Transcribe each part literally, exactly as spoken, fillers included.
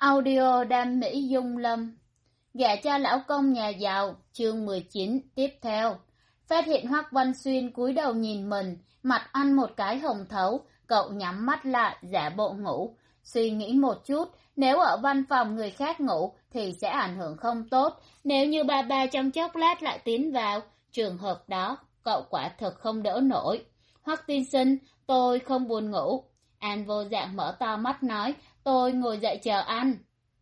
Audio Đam Mỹ Dung Lâm. Gả cho lão công nhà giàu, chương mười chín, tiếp theo. Phát hiện Hoắc Văn Xuyên cúi đầu nhìn mình, mặt ăn một cái hồng thấu, cậu nhắm mắt lại, giả bộ ngủ. Suy nghĩ một chút, nếu ở văn phòng người khác ngủ thì sẽ ảnh hưởng không tốt, nếu như ba ba trong chốc lát lại tiến vào, trường hợp đó, cậu quả thực không đỡ nổi. Hoắc tiên sinh, tôi không buồn ngủ. An vô dạng mở to mắt nói, tôi ngồi dậy chờ anh.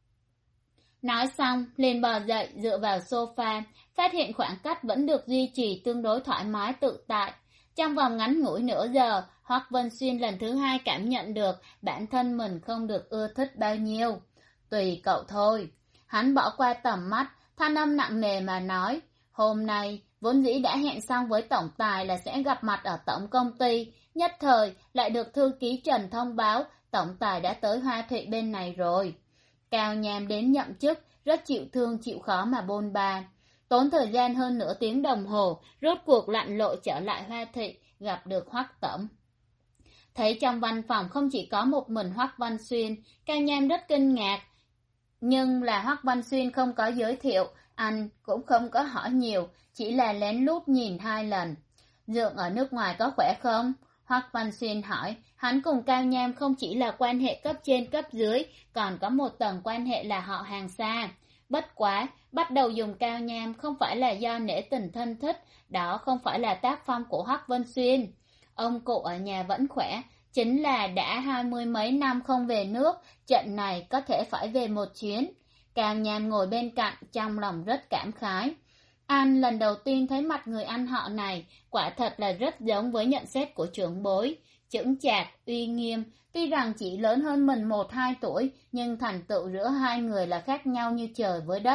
Nói xong, liền bò dậy dựa vào sofa, phát hiện khoảng cách vẫn được duy trì tương đối thoải mái tự tại. Trong vòng ngắn ngủi nửa giờ, Hoắc Vân Xuyên lần thứ hai cảm nhận được bản thân mình không được ưa thích bao nhiêu. Tùy cậu thôi. Hắn bỏ qua tầm mắt, thanh âm nặng nề mà nói, hôm nay vốn dĩ đã hẹn xong với tổng tài là sẽ gặp mặt ở tổng công ty, nhất thời lại được thư ký Trần thông báo tổng tài đã tới Hoa Thụy bên này rồi. Cao Nham đến nhậm chức, rất chịu thương chịu khó mà bôn ba. Tốn thời gian hơn nửa tiếng đồng hồ, rốt cuộc lặn lội trở lại Hoa Thụy, gặp được Hoắc tổng. Thấy trong văn phòng không chỉ có một mình Hoắc Văn Xuyên, Cao Nham rất kinh ngạc. Nhưng là Hoắc Văn Xuyên không có giới thiệu, anh cũng không có hỏi nhiều, chỉ là lén lút nhìn hai lần. Dượng ở nước ngoài có khỏe không? Hoắc Văn Xuyên hỏi, hắn cùng Cao Nham không chỉ là quan hệ cấp trên cấp dưới, còn có một tầng quan hệ là họ hàng xa. Bất quá, bắt đầu dùng Cao Nham không phải là do nể tình thân thích, đó không phải là tác phong của Hoắc Văn Xuyên. Ông cụ ở nhà vẫn khỏe, chính là đã hai mươi mấy năm không về nước, trận này có thể phải về một chuyến. Cao Nham ngồi bên cạnh, trong lòng rất cảm khái. Anh lần đầu tiên thấy mặt người anh họ này, quả thật là rất giống với nhận xét của trưởng bối. Chững chạc, uy nghiêm, tuy rằng chỉ lớn hơn mình một hai tuổi, nhưng thành tựu giữa hai người là khác nhau như trời với đất.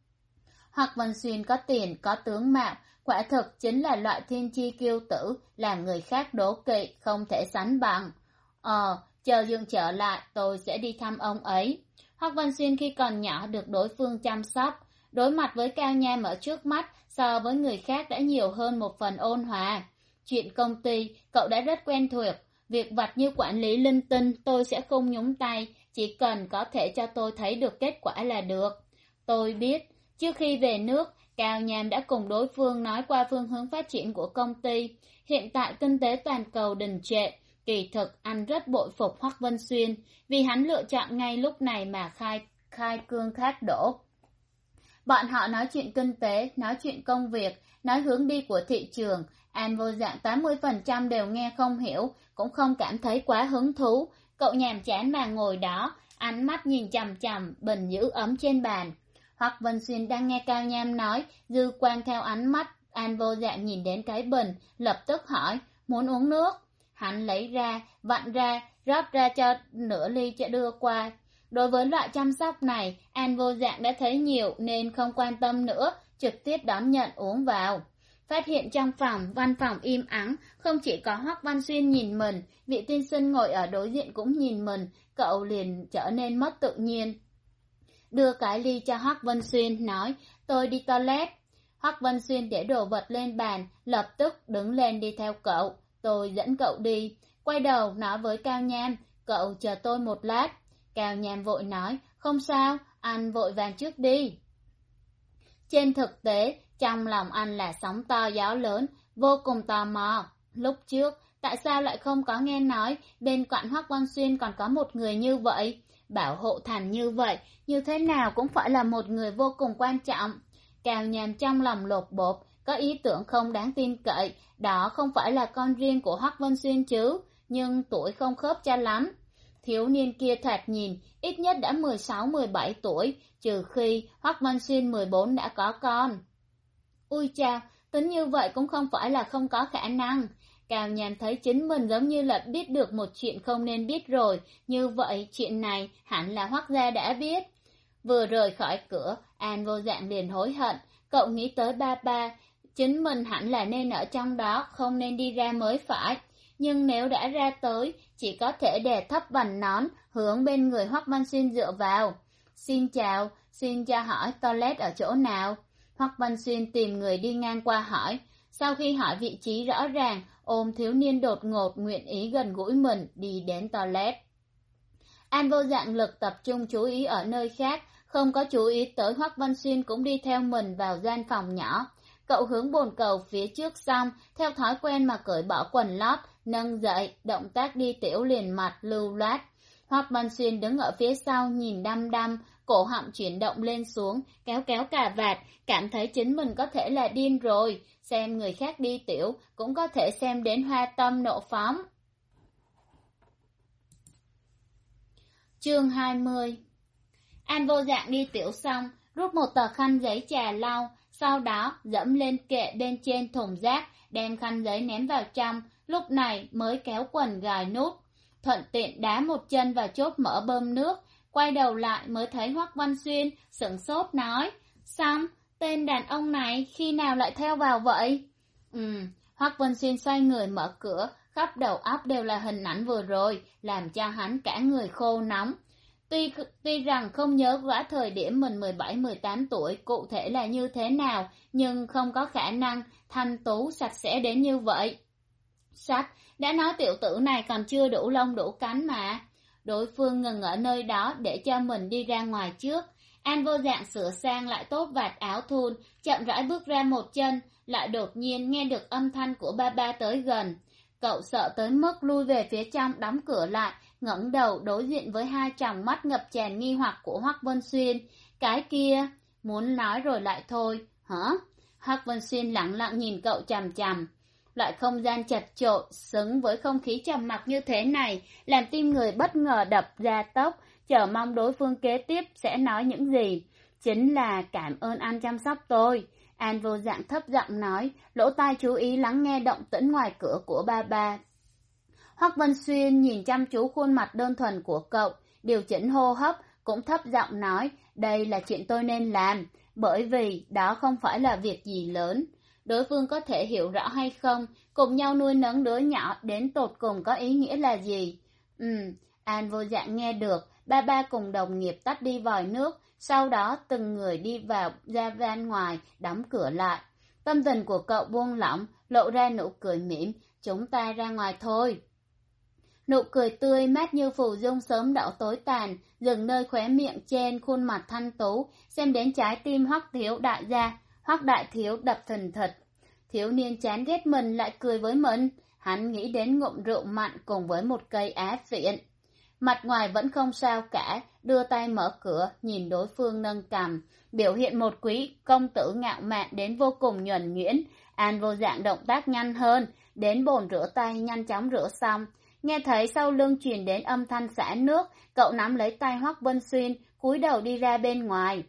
Hoắc Văn Xuyên có tiền, có tướng mạo, quả thực chính là loại thiên chi kiêu tử, làm người khác đố kỵ, không thể sánh bằng. Ờ, chờ Dương trở lại, tôi sẽ đi thăm ông ấy. Hoắc Văn Xuyên khi còn nhỏ được đối phương chăm sóc, đối mặt với Cao Nham ở trước mắt so với người khác đã nhiều hơn một phần ôn hòa. Chuyện công ty, cậu đã rất quen thuộc, việc vặt như quản lý linh tinh tôi sẽ không nhúng tay, chỉ cần có thể cho tôi thấy được kết quả là được. Tôi biết, trước khi về nước, Cao Nham đã cùng đối phương nói qua phương hướng phát triển của công ty. Hiện tại kinh tế toàn cầu đình trệ, kỳ thực anh rất bội phục Hoắc Văn Xuyên, vì hắn lựa chọn ngay lúc này mà khai, khai cương thác đổ. Bọn họ nói chuyện kinh tế, nói chuyện công việc, nói hướng đi của thị trường. An vô dạng tám mươi phần trăm đều nghe không hiểu, cũng không cảm thấy quá hứng thú. Cậu nhàm chán mà ngồi đó, ánh mắt nhìn chằm chằm bình giữ ấm trên bàn. Hoắc Vân Xuyên đang nghe Cao Nham nói, dư quan theo ánh mắt, An vô dạng nhìn đến cái bình, lập tức hỏi, muốn uống nước. Hắn lấy ra, vặn ra, rót ra cho nửa ly cho đưa qua. Đối với loại chăm sóc này, An vô dạng đã thấy nhiều nên không quan tâm nữa, trực tiếp đón nhận uống vào. Phát hiện trong phòng, văn phòng im ắng, không chỉ có Hoắc Văn Xuyên nhìn mình, vị tiên sinh ngồi ở đối diện cũng nhìn mình, cậu liền trở nên mất tự nhiên. Đưa cái ly cho Hoắc Văn Xuyên, nói, tôi đi toilet. Hoắc Văn Xuyên để đồ vật lên bàn, lập tức đứng lên đi theo cậu, tôi dẫn cậu đi. Quay đầu nói với Cao Nham, cậu chờ tôi một lát. Cao Nham vội nói, không sao, anh vội vàng trước đi. Trên thực tế, trong lòng anh là sóng to gió lớn, vô cùng tò mò. Lúc trước, tại sao lại không có nghe nói, bên cạnh Hoắc Văn Xuyên còn có một người như vậy? Bảo hộ thành như vậy, như thế nào cũng phải là một người vô cùng quan trọng. Cao Nham trong lòng lột bột, có ý tưởng không đáng tin cậy, đó không phải là con riêng của Hoắc Văn Xuyên chứ, nhưng tuổi không khớp cho lắm. Thiếu niên kia thoạt nhìn, ít nhất đã mười sáu mười bảy tuổi, trừ khi Hoắc Văn Xuyên mười bốn đã có con. Ui cha, tính như vậy cũng không phải là không có khả năng. Cao Nham thấy chính mình giống như là biết được một chuyện không nên biết rồi, như vậy chuyện này hẳn là Hoắc gia đã biết. Vừa rời khỏi cửa, An vô dạng liền hối hận, cậu nghĩ tới ba ba, chính mình hẳn là nên ở trong đó, không nên đi ra mới phải. Nhưng nếu đã ra tới, chỉ có thể đè thấp vành nón, hướng bên người Hoắc Văn Xuyên dựa vào. Xin chào, xin cho hỏi toilet ở chỗ nào? Hoắc Văn Xuyên tìm người đi ngang qua hỏi. Sau khi hỏi vị trí rõ ràng, ôm thiếu niên đột ngột nguyện ý gần gũi mình đi đến toilet. An vô dạng lực tập trung chú ý ở nơi khác, không có chú ý tới Hoắc Văn Xuyên cũng đi theo mình vào gian phòng nhỏ. Cậu hướng bồn cầu phía trước xong, theo thói quen mà cởi bỏ quần lót, nâng dậy, động tác đi tiểu liền mặt lưu loát. Hoắc Văn Xuyên đứng ở phía sau nhìn đăm đăm, cổ họng chuyển động lên xuống, kéo kéo cà vạt, cảm thấy chính mình có thể là điên rồi, xem người khác đi tiểu, cũng có thể xem đến hoa tâm nộ phóng. Chương hai mươi. An vô dạng đi tiểu xong, rút một tờ khăn giấy trà lau, sau đó dẫm lên kệ bên trên thùng rác, đem khăn giấy ném vào trong, lúc này mới kéo quần gài nút. Thuận tiện đá một chân vào chốt mở bơm nước, quay đầu lại mới thấy Hoắc Văn Xuyên, sửng sốt nói, xong, tên đàn ông này khi nào lại theo vào vậy? Ừ, Hoắc Văn Xuyên xoay người mở cửa, khắp đầu óc đều là hình ảnh vừa rồi, làm cho hắn cả người khô nóng. Tuy, tuy rằng không nhớ rõ thời điểm mình mười bảy mười tám tuổi cụ thể là như thế nào, nhưng không có khả năng thanh tú sạch sẽ đến như vậy. Sách, đã nói tiểu tử này còn chưa đủ lông đủ cánh mà. Đối phương ngừng ở nơi đó để cho mình đi ra ngoài trước. An vô dạng sửa sang lại tốt vạt áo thun, chậm rãi bước ra một chân, lại đột nhiên nghe được âm thanh của ba ba tới gần. Cậu sợ tới mức lui về phía trong đóng cửa lại, ngẩng đầu đối diện với hai tròng mắt ngập tràn nghi hoặc của Hoắc Văn Xuyên. Cái kia, muốn nói rồi lại thôi, hả? Hoắc Văn Xuyên lặng lặng nhìn cậu chằm chằm. Loại không gian chật chội, xứng với không khí trầm mặc như thế này, làm tim người bất ngờ đập ra tốc, chờ mong đối phương kế tiếp sẽ nói những gì. Chính là cảm ơn anh chăm sóc tôi. An vô dạng thấp giọng nói, lỗ tai chú ý lắng nghe động tĩnh ngoài cửa của ba ba. Hoắc Văn Xuyên nhìn chăm chú khuôn mặt đơn thuần của cậu, điều chỉnh hô hấp, cũng thấp giọng nói, đây là chuyện tôi nên làm, bởi vì đó không phải là việc gì lớn. Đối phương có thể hiểu rõ hay không, cùng nhau nuôi nấng đứa nhỏ đến tột cùng có ý nghĩa là gì? Ừ, An vô dạng nghe được, ba ba cùng đồng nghiệp tắt đi vòi nước, sau đó từng người đi vào ra van ngoài, đóng cửa lại. Tâm tình của cậu buông lỏng, lộ ra nụ cười mỉm, chúng ta ra ngoài thôi. Nụ cười tươi mát như phù dung sớm đậu tối tàn, dừng nơi khóe miệng trên khuôn mặt thanh tú, xem đến trái tim Hoắc thiếu đại gia, Hoắc đại thiếu đập thình thịch. Thiếu niên chán ghét mình lại cười với mình, hắn nghĩ đến ngụm rượu mặn cùng với một cây á phiện. Mặt ngoài vẫn không sao cả, đưa tay mở cửa, nhìn đối phương nâng cằm, biểu hiện một quý công tử ngạo mạn đến vô cùng nhuần nhuyễn. An vô dạng động tác nhanh hơn, đến bồn rửa tay nhanh chóng rửa xong. Nghe thấy sau lưng truyền đến âm thanh xả nước, cậu nắm lấy tay Hoắc Văn Xuyên, cúi đầu đi ra bên ngoài.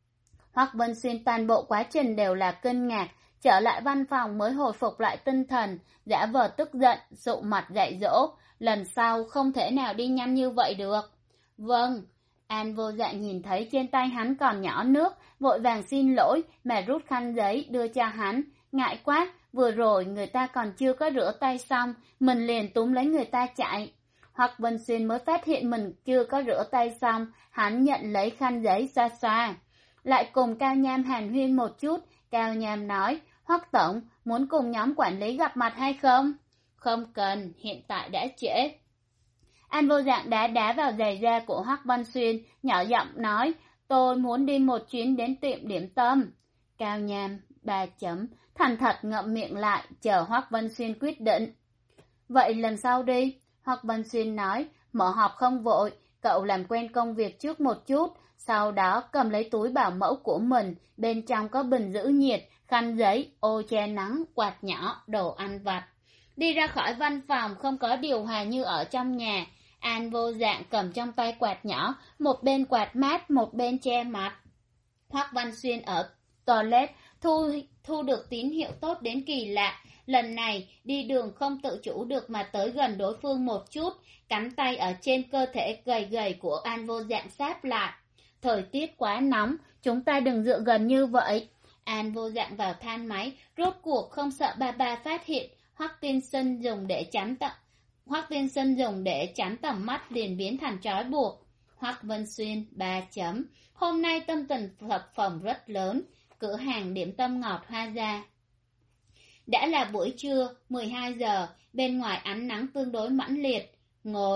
Hoắc Văn Xuyên toàn bộ quá trình đều là kinh ngạc, trở lại văn phòng mới hồi phục lại tinh thần, giả vờ tức giận, sụ mặt dạy dỗ, lần sau không thể nào đi nhanh như vậy được. Vâng, An vô dạng nhìn thấy trên tay hắn còn nhỏ nước, vội vàng xin lỗi mà rút khăn giấy đưa cho hắn, ngại quá, vừa rồi người ta còn chưa có rửa tay xong, mình liền túm lấy người ta chạy. Hoắc Văn Xuyên mới phát hiện mình chưa có rửa tay xong, hắn nhận lấy khăn giấy xoa xoa. Lại cùng Cao Nham hàn huyên một chút, Cao Nham nói, Hoắc tổng, muốn cùng nhóm quản lý gặp mặt hay không? Không cần, hiện tại đã trễ. An vô dạng đá đá vào giày da của Hoắc Văn Xuyên, nhỏ giọng nói, tôi muốn đi một chuyến đến tiệm điểm tâm. Cao Nham, ba chấm, thành thật ngậm miệng lại, chờ Hoắc Văn Xuyên quyết định. Vậy lần sau đi, Hoắc Văn Xuyên nói, mở họp không vội, cậu làm quen công việc trước một chút, sau đó cầm lấy túi bảo mẫu của mình, bên trong có bình giữ nhiệt, khăn giấy, ô che nắng, quạt nhỏ, đồ ăn vặt. Đi ra khỏi văn phòng không có điều hòa như ở trong nhà, An vô dạng cầm trong tay quạt nhỏ, một bên quạt mát, một bên che mặt. Hoắc Văn Xuyên ở toilet thu, thu được tín hiệu tốt đến kỳ lạ, lần này đi đường không tự chủ được mà tới gần đối phương một chút, cắn tay ở trên cơ thể gầy gầy của An vô dạng sáp lại. Thời tiết quá nóng, chúng ta đừng dựa gần như vậy. An vô dạng vào than máy, rốt cuộc không sợ ba ba phát hiện, Hoắc tiên sinh dùng để chắn tận. Hoắc tiên sinh dùng để chắn tầm mắt liền biến thành trói buộc. Hoắc Văn Xuyên, ba chấm. Hôm nay tâm tình phập phồng rất lớn, cửa hàng điểm tâm ngọt Hoa Gia. Đã là buổi trưa, mười hai giờ, bên ngoài ánh nắng tương đối mãnh liệt. Ngồi,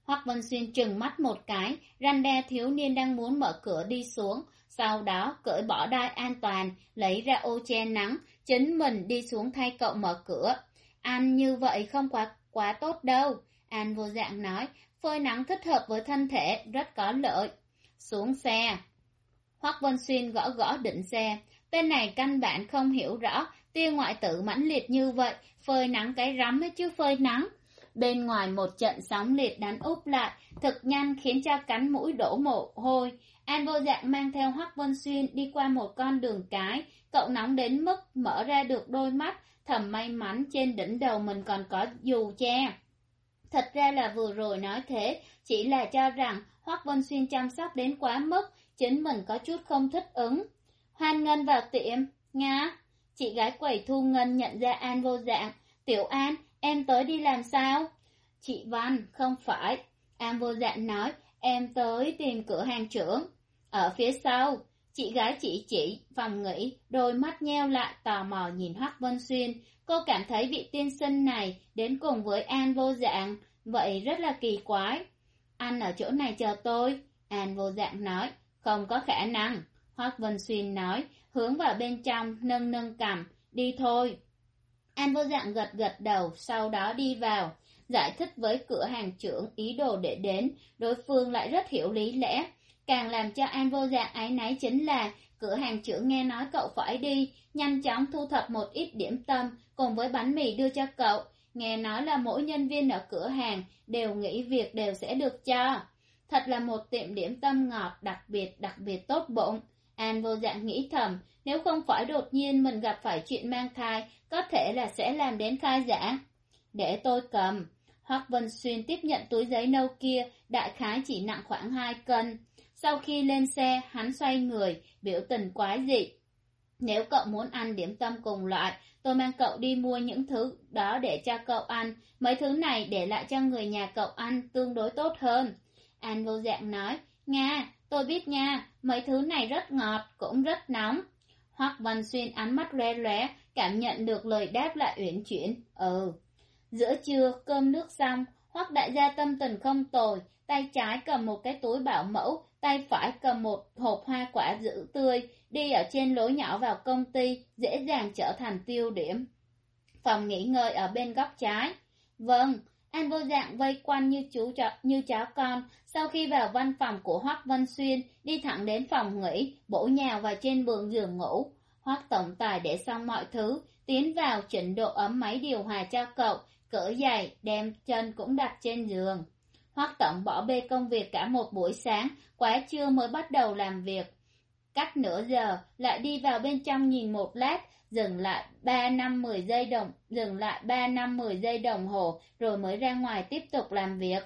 Hoắc Vân Xuyên trừng mắt một cái, răn đe thiếu niên đang muốn mở cửa đi xuống, sau đó cởi bỏ đai an toàn, lấy ra ô che nắng, chính mình đi xuống thay cậu mở cửa. Ăn như vậy không quá quá tốt đâu, An Vô Dạng nói, phơi nắng thích hợp với thân thể, rất có lợi. Xuống xe. Hoắc Vân Xuyên gõ gõ đỉnh xe, tên này căn bản không hiểu rõ, tia ngoại tử mãnh liệt như vậy, phơi nắng cái rắm ấy chứ phơi nắng. Bên ngoài một trận sóng liệt đánh úp lại, thực nhanh khiến cho cắn mũi đổ mồ hôi. An Vô Dạng mang theo Hoắc Vân Xuyên đi qua một con đường cái, cậu nóng đến mức mở ra được đôi mắt, thầm may mắn trên đỉnh đầu mình còn có dù che. Thật ra là vừa rồi nói thế, chỉ là cho rằng Hoắc Vân Xuyên chăm sóc đến quá mức, chính mình có chút không thích ứng. Hoan Ngân vào tiệm, Nga. Chị gái quầy thu ngân nhận ra An Vô Dạng. Tiểu An, em tới đi làm sao? Chị Văn, không phải. An Vô Dạng nói, em tới tìm cửa hàng trưởng. Ở phía sau, chị gái chỉ chỉ, phòng nghỉ, đôi mắt nheo lại tò mò nhìn Hoắc Vân Xuyên. Cô cảm thấy vị tiên sinh này đến cùng với An Vô Dạng, vậy rất là kỳ quái. Anh ở chỗ này chờ tôi, An Vô Dạng nói, không có khả năng. Hoắc Vân Xuyên nói, hướng vào bên trong, nâng nâng cằm, đi thôi. An Vô Dạng gật gật đầu, sau đó đi vào, giải thích với cửa hàng trưởng ý đồ để đến, đối phương lại rất hiểu lý lẽ. Càng làm cho An Vô Dạng áy náy chính là, cửa hàng trưởng nghe nói cậu phải đi, nhanh chóng thu thập một ít điểm tâm, cùng với bánh mì đưa cho cậu. Nghe nói là mỗi nhân viên ở cửa hàng đều nghỉ việc đều sẽ được cho. Thật là một tiệm điểm tâm ngọt đặc biệt đặc biệt tốt bụng. An Vô Dạng nghĩ thầm, nếu không phải đột nhiên mình gặp phải chuyện mang thai, có thể là sẽ làm đến khai giảng. Để tôi cầm. Hoắc Vân Xuyên tiếp nhận túi giấy nâu kia, đại khái chỉ nặng khoảng hai cân. Sau khi lên xe, hắn xoay người, biểu tình quái dị. Nếu cậu muốn ăn điểm tâm cùng loại, tôi mang cậu đi mua những thứ đó để cho cậu ăn. Mấy thứ này để lại cho người nhà cậu ăn tương đối tốt hơn. An Vô Dạng nói, Nga, tôi biết nha, mấy thứ này rất ngọt, cũng rất nóng. Hoắc Văn Xuyên ánh mắt lóe lóe, cảm nhận được lời đáp lại uyển chuyển. Ừ. Giữa trưa, cơm nước xong, Hoắc đại gia tâm tình không tồi, tay trái cầm một cái túi bảo mẫu, tay phải cầm một hộp hoa quả giữ tươi, đi ở trên lối nhỏ vào công ty, dễ dàng trở thành tiêu điểm. Phòng nghỉ ngơi ở bên góc trái. Vâng, An Vô Dạng vây quanh như chú chó, như chó con, sau khi vào văn phòng của Hoắc Vân Xuyên, đi thẳng đến phòng nghỉ, bổ nhào vào trên giường giường ngủ. Hoắc tổng tài để xong mọi thứ, tiến vào chỉnh độ ấm máy điều hòa cho cậu, cởi giày, đem chân cũng đặt trên giường. Hoắc tổng bỏ bê công việc cả một buổi sáng, quá trưa mới bắt đầu làm việc. Cách nửa giờ, lại đi vào bên trong nhìn một lát, dừng lại ba năm mười giây đồng, dừng lại ba năm mười giây đồng hồ, rồi mới ra ngoài tiếp tục làm việc.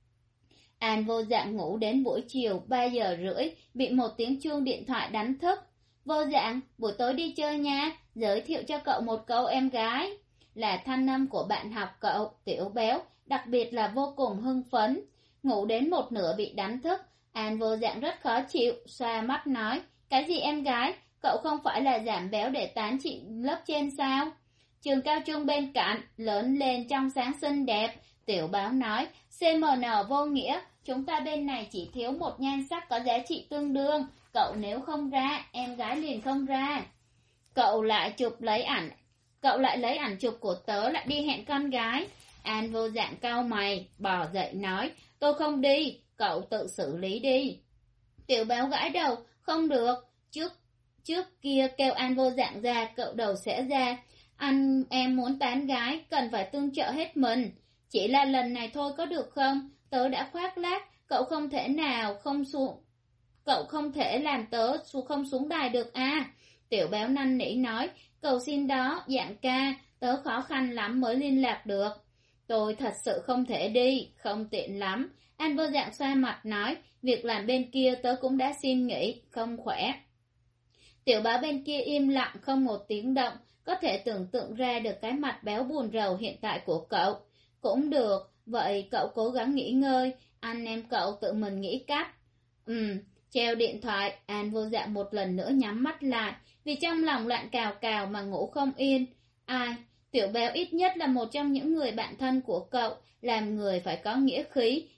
An Vô Dạng ngủ đến buổi chiều ba giờ rưỡi, bị một tiếng chuông điện thoại đánh thức. Vô Dạng, buổi tối đi chơi nha, giới thiệu cho cậu một câu em gái. Là thanh âm của bạn học cậu, Tiểu Béo, đặc biệt là vô cùng hưng phấn. Ngủ đến một nửa bị đánh thức, An Vô Dạng rất khó chịu, xoa mắt nói, cái gì em gái, cậu không phải là giảm béo để tán chị lớp trên sao? Trường cao trung bên cạnh, lớn lên trong sáng xinh đẹp, Tiểu Báo nói, xê em en vô nghĩa, chúng ta bên này chỉ thiếu một nhan sắc có giá trị tương đương, cậu nếu không ra, em gái liền không ra. Cậu lại chụp lấy ảnh, cậu lại lấy ảnh chụp của tớ lại đi hẹn con gái. An Vô Dạng cau mày, bò dậy nói, tôi không đi, cậu tự xử lý đi. Tiểu Báo gãi đầu, không được, trước trước kia kêu An Vô Dạng ra, cậu đầu sẽ ra. Anh em muốn tán gái, cần phải tương trợ hết mình. Chỉ là lần này thôi có được không? Tớ đã khoác lác, cậu không thể nào không xuống, cậu không thể làm tớ không xuống đài được à? Tiểu Béo năn nỉ nói, cầu xin đó, Dạng ca, tớ khó khăn lắm mới liên lạc được. Tôi thật sự không thể đi, không tiện lắm. An Vô Dạng xoa mặt nói, việc làm bên kia tớ cũng đã xin nghỉ, không khỏe. Tiểu Báo bên kia im lặng không một tiếng động, có thể tưởng tượng ra được cái mặt béo buồn rầu hiện tại của cậu. Cũng được, vậy cậu cố gắng nghỉ ngơi, anh em cậu tự mình nghĩ cách. Ừm, treo điện thoại, An Vô Dạng một lần nữa nhắm mắt lại, vì trong lòng loạn cào cào mà ngủ không yên. Ai, Tiểu Béo ít nhất là một trong những người bạn thân của cậu, làm người phải có nghĩa khí,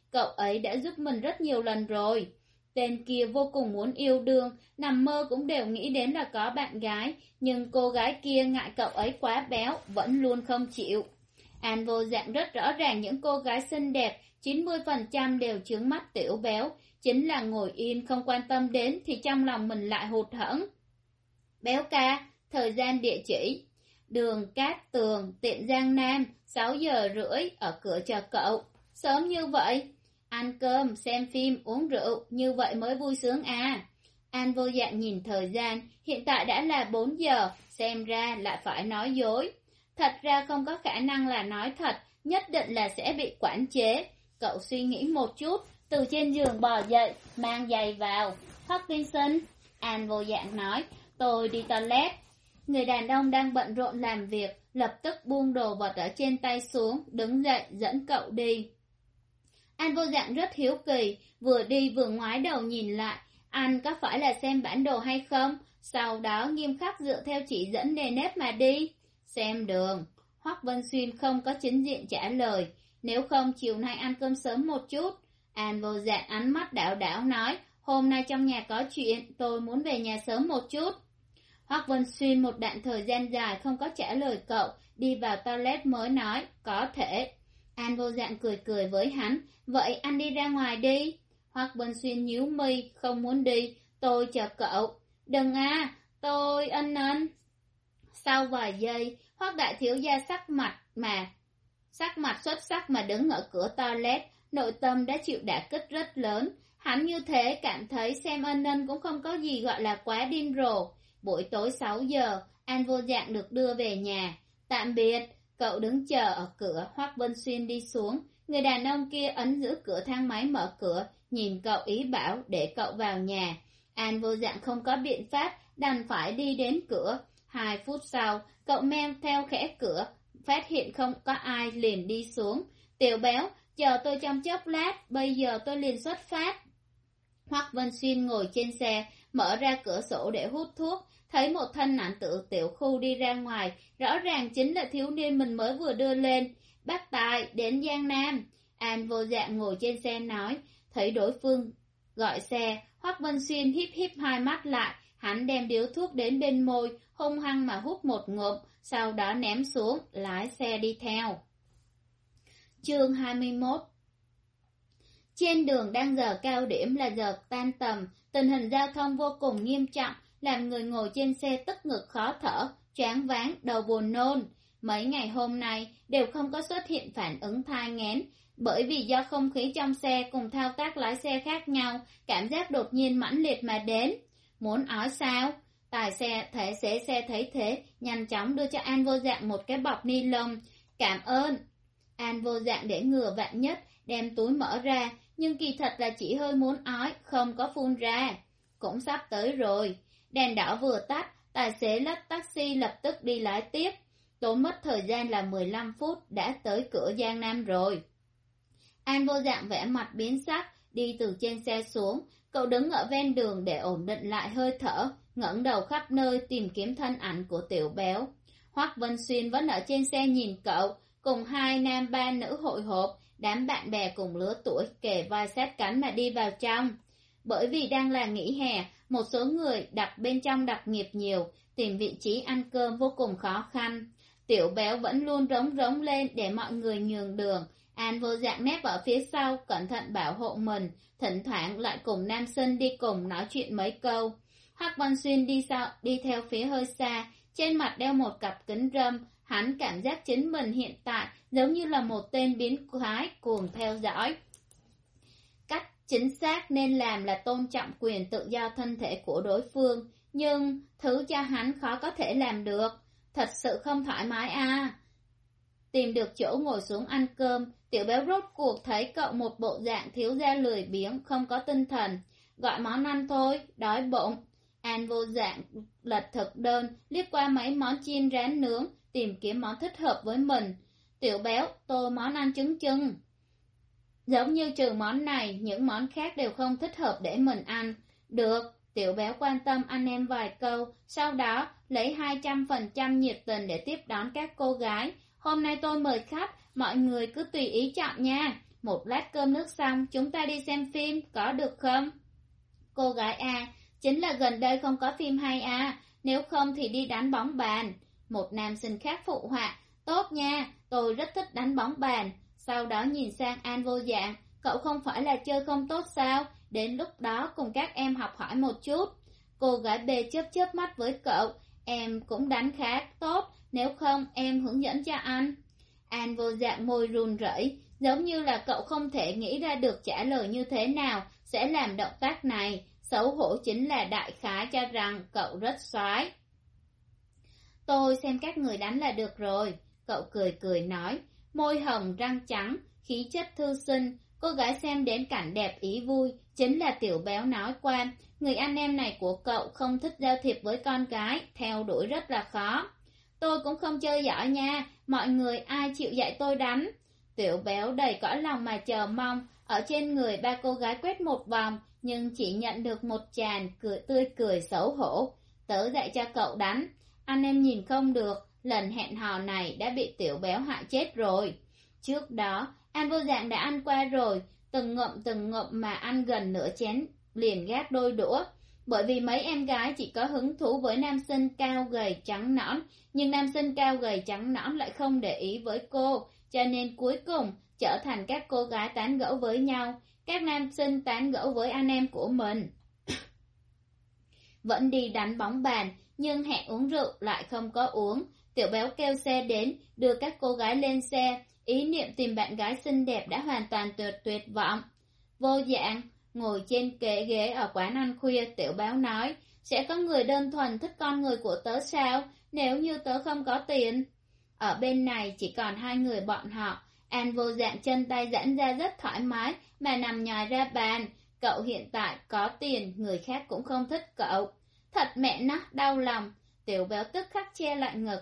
cậu ấy đã giúp mình rất nhiều lần rồi. Tên kia vô cùng muốn yêu đương, nằm mơ cũng đều nghĩ đến là có bạn gái, nhưng cô gái kia ngại cậu ấy quá béo, vẫn luôn không chịu. An Vô Dạng rất rõ ràng những cô gái xinh đẹp, chín mươi phần trăm đều chướng mắt tiểu béo, chính là ngồi yên không quan tâm đến thì trong lòng mình lại hụt hẫng. Béo ca, thời gian địa chỉ. Đường Cát Tường, tiệm Giang Nam, sáu giờ rưỡi, ở cửa chờ cậu. Sớm như vậy? Ăn cơm, xem phim, uống rượu, như vậy mới vui sướng à. An Vô Dạng nhìn thời gian, hiện tại đã là bốn giờ, xem ra lại phải nói dối. Thật ra không có khả năng là nói thật, nhất định là sẽ bị quản chế. Cậu suy nghĩ một chút, từ trên giường bò dậy, mang giày vào. Hopkinson, An Vô Dạng nói, tôi đi toilet. Người đàn ông đang bận rộn làm việc, lập tức buông đồ vật ở trên tay xuống, đứng dậy dẫn cậu đi. An Vô Dạng rất hiếu kỳ, vừa đi vừa ngoái đầu nhìn lại, anh có phải là xem bản đồ hay không? Sau đó nghiêm khắc dựa theo chỉ dẫn nề nếp mà đi. Xem đường. Hoắc Vân Xuyên không có chính diện trả lời, nếu không chiều nay ăn cơm sớm một chút. An Vô Dạng ánh mắt đảo đảo nói, hôm nay trong nhà có chuyện, tôi muốn về nhà sớm một chút. Hoắc Vân Xuyên một đoạn thời gian dài không có trả lời cậu, đi vào toilet mới nói, có thể. An Vô Dạng cười cười với hắn, vậy anh đi ra ngoài đi. Hoắc Vân Xuyên nhíu mi, không muốn đi, tôi chờ cậu. Đừng à, tôi ân ân. Sau vài giây, Hoắc đại thiếu gia sắc mặt mà, sắc mặt xuất sắc mà đứng ở cửa toilet, nội tâm đã chịu đả kích rất lớn. Hắn như thế cảm thấy xem ân ân cũng không có gì gọi là quá điên rồ. Buổi tối sáu giờ, An Vô Dạng được đưa về nhà. Tạm biệt, cậu đứng chờ ở cửa. Hoắc Vân Xuyên đi xuống, người đàn ông kia ấn giữ cửa thang máy mở cửa, nhìn cậu ý bảo để cậu vào nhà. An Vô Dạng không có biện pháp, đành phải đi đến cửa. Hai phút sau, cậu men theo khẽ cửa, phát hiện không có ai liền đi xuống. Tiểu béo, chờ tôi trong chốc lát, bây giờ tôi liền xuất phát. Hoắc Vân Xuyên ngồi trên xe, mở ra cửa sổ để hút thuốc, thấy một thân ảnh tự tiểu khu đi ra ngoài, rõ ràng chính là thiếu niên mình mới vừa đưa lên. Bác Tài, đến Giang Nam. An Vô Dạng ngồi trên xe nói, thấy đối phương gọi xe, Hoắc Vân Xuyên híp híp hai mắt lại, hắn đem điếu thuốc đến bên môi, hung hăng mà hút một ngụm, sau đó ném xuống, lái xe đi theo. Chương hai mươi mốt. Trên đường đang giờ cao điểm là giờ tan tầm, tình hình giao thông vô cùng nghiêm trọng, làm người ngồi trên xe tức ngực khó thở, choáng váng, đầu buồn nôn. Mấy ngày hôm nay đều không có xuất hiện phản ứng thai nghén, bởi vì do không khí trong xe cùng thao tác lái xe khác nhau, cảm giác đột nhiên mãnh liệt mà đến. Muốn ói sao? Tài xe thể xế xe thấy thế, nhanh chóng đưa cho An Vô Dạng một cái bọc ni lông. Cảm ơn. An Vô Dạng để ngừa vạn nhất, đem túi mở ra, nhưng kỳ thật là chỉ hơi muốn ói, không có phun ra. Cũng sắp tới rồi. Đèn đỏ vừa tắt, tài xế lách taxi lập tức đi lái tiếp. Tốn mất thời gian là mười lăm phút, đã tới cửa Giang Nam rồi. An Vô Dạng vẽ mặt biến sắc, đi từ trên xe xuống. Cậu đứng ở ven đường để ổn định lại hơi thở, ngẩng đầu khắp nơi tìm kiếm thân ảnh của tiểu béo. Hoắc Vân Xuyên vẫn ở trên xe nhìn cậu, cùng hai nam ba nữ hội họp, đám bạn bè cùng lứa tuổi kề vai sát cánh mà đi vào trong. Bởi vì đang là nghỉ hè, một số người đặt bên trong đặc nghiệp nhiều, tìm vị trí ăn cơm vô cùng khó khăn. Tiểu béo vẫn luôn rống rống lên để mọi người nhường đường. An Vô Dạng nép ở phía sau, cẩn thận bảo hộ mình, thỉnh thoảng lại cùng nam sinh đi cùng nói chuyện mấy câu. Hoắc Văn Xuyên đi sau, đi theo phía hơi xa, trên mặt đeo một cặp kính râm, hắn cảm giác chính mình hiện tại giống như là một tên biến thái cuồng theo dõi. Cách chính xác nên làm là tôn trọng quyền tự do thân thể của đối phương, nhưng thứ cho hắn khó có thể làm được, thật sự không thoải mái à. Tìm được chỗ ngồi xuống ăn cơm, tiểu béo rốt cuộc thấy cậu một bộ dạng thiếu gia lười biếng, không có tinh thần. Gọi món ăn thôi, đói bụng. An Vô Dạng lật thực đơn, liếc qua mấy món chiên rán nướng, tìm kiếm món thích hợp với mình. Tiểu béo, tôi món ăn trứng chưng. Giống như trừ món này, những món khác đều không thích hợp để mình ăn. Được, tiểu béo quan tâm anh em vài câu, sau đó lấy hai trăm phần trăm nhiệt tình để tiếp đón các cô gái. Hôm nay tôi mời khách, mọi người cứ tùy ý chọn nha. một lát cơm nước xong chúng ta đi xem phim, có được không? Cô gái A, chính là gần đây không có phim hay à, nếu không thì đi đánh bóng bàn. Một nam sinh khác phụ họa, tốt nha, tôi rất thích đánh bóng bàn. Sau đó nhìn sang An Vô Dạng, cậu không phải là chơi không tốt sao, đến lúc đó cùng các em học hỏi một chút. Cô gái B chớp chớp mắt với cậu, em cũng đánh khá tốt, nếu không em hướng dẫn cho anh. An Vô Dạng môi run rẩy, giống như là cậu không thể nghĩ ra được trả lời như thế nào sẽ làm động tác này, xấu hổ chính là đại khái cho rằng cậu rất soái. Tôi xem các người đánh là được rồi, cậu cười cười nói, môi hồng răng trắng, khí chất thư sinh. Cô gái xem đến cảnh đẹp ý vui, chính là Tiểu Béo nói qua, người anh em này của cậu không thích giao thiệp với con gái, theo đuổi rất là khó. Tôi cũng không chơi giỏi nha, mọi người ai chịu dạy tôi đánh. Tiểu Béo đầy cõi lòng mà chờ mong, ở trên người ba cô gái quét một vòng, nhưng chỉ nhận được một tràng cười tươi cười xấu hổ. Tớ dạy cho cậu đánh, anh em nhìn không được, lần hẹn hò này đã bị Tiểu Béo hại chết rồi. Trước đó, An Vô Dạng đã ăn qua rồi, từng ngụm từng ngụm mà ăn gần nửa chén, liền gác đôi đũa. Bởi vì mấy em gái chỉ có hứng thú với nam sinh cao gầy trắng nõn, nhưng nam sinh cao gầy trắng nõn lại không để ý với cô, cho nên cuối cùng trở thành các cô gái tán gẫu với nhau, các nam sinh tán gẫu với anh em của mình. Vẫn đi đánh bóng bàn, nhưng hẹn uống rượu lại không có uống. Tiểu Béo kêu xe đến, đưa các cô gái lên xe, ý niệm tìm bạn gái xinh đẹp đã hoàn toàn tuyệt tuyệt vọng. Vô Dạng ngồi trên kệ ghế ở quán ăn khuya, Tiểu Béo nói, sẽ có người đơn thuần thích con người của tớ sao, nếu như tớ không có tiền. Ở bên này chỉ còn hai người bọn họ, An Vô Dạng chân tay giãn ra rất thoải mái mà nằm nhòi ra bàn. Cậu hiện tại có tiền, người khác cũng không thích cậu. Thật mẹ nó, đau lòng. Tiểu Béo tức khắc che lại ngực.